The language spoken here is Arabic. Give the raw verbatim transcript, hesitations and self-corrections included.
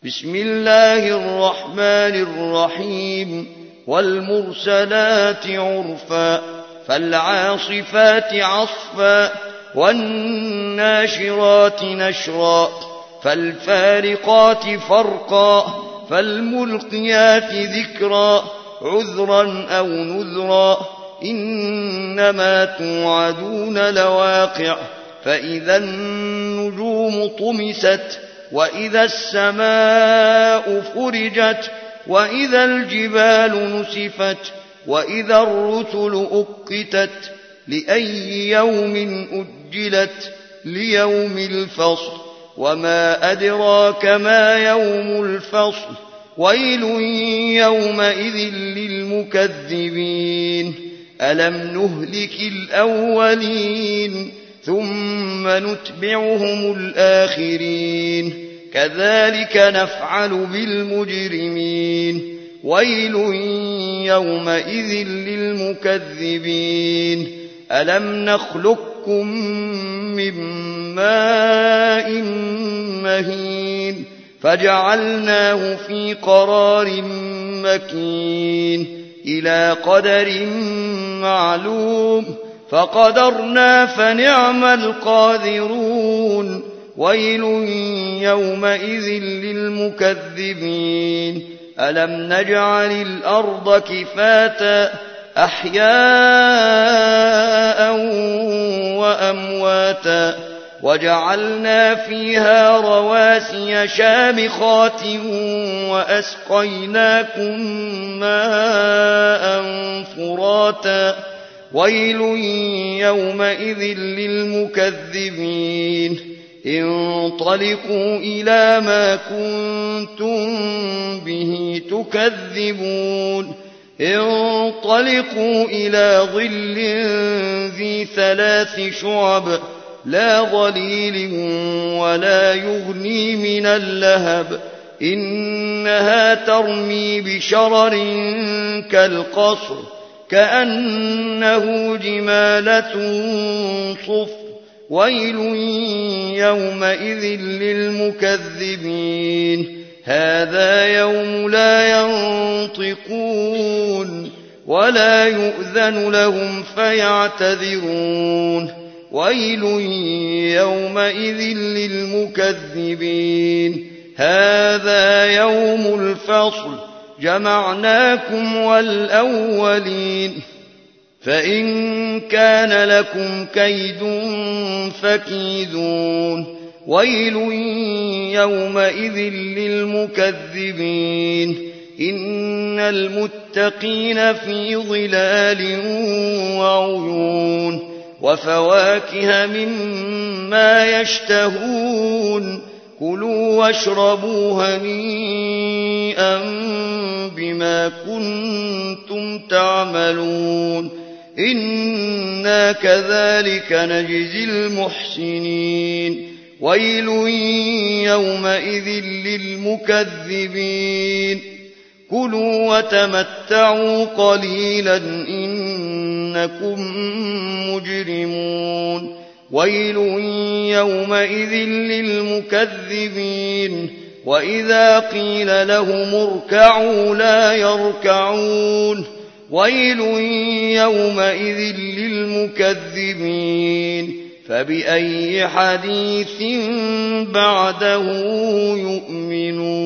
بسم الله الرحمن الرحيم والمرسلات عرفا فالعاصفات عصفا والناشرات نشرا فالفارقات فرقا فالملقيات ذكرا عذرا أو نذرا إنما توعدون لواقع فإذا النجوم طمست وإذا السماء فرجت وإذا الجبال نسفت وإذا الرسل أقتت لأي يوم أجلت ليوم الفصل وما أدراك ما يوم الفصل ويل يومئذ للمكذبين ألم نهلك الأولين ثم نتبعهم الآخرين كذلك نفعل بالمجرمين ويل يومئذ للمكذبين ألم نخلقكم من ماء مهين فجعلناه في قرار مكين إلى قدر معلوم فقدرنا فنعم القادرون ويل يومئذ للمكذبين ألم نجعل الأرض كفاتا أحياء وأمواتا وجعلنا فيها رواسي شامخات وأسقيناكم ماء فراتا ويل يومئذ للمكذبين انطلقوا إلى ما كنتم به تكذبون انطلقوا إلى ظل ذي ثلاث شعب لا ظليل ولا يغني من اللهب إنها ترمي بشرر كالقصر كأنه جمالة صفر ويل يومئذ للمكذبين هذا يوم لا ينطقون ولا يؤذن لهم فيعتذرون ويل يومئذ للمكذبين هذا يوم الفصل جمعناكم والأولين فإن كان لكم كيد فكيدون ويل يومئذ للمكذبين إن المتقين في ظلال وعيون وفواكه مما يشتهون كلوا واشربوا هنيئا بما كنتم تعملون إنا كذلك نجزي المحسنين ويل يومئذ للمكذبين كلوا وتمتعوا قليلا إنكم مجرمون ويل يومئذ للمكذبين وإذا قيل لهم اركعوا لا يركعون ويل يومئذ للمكذبين فبأي حديث بعده يؤمنون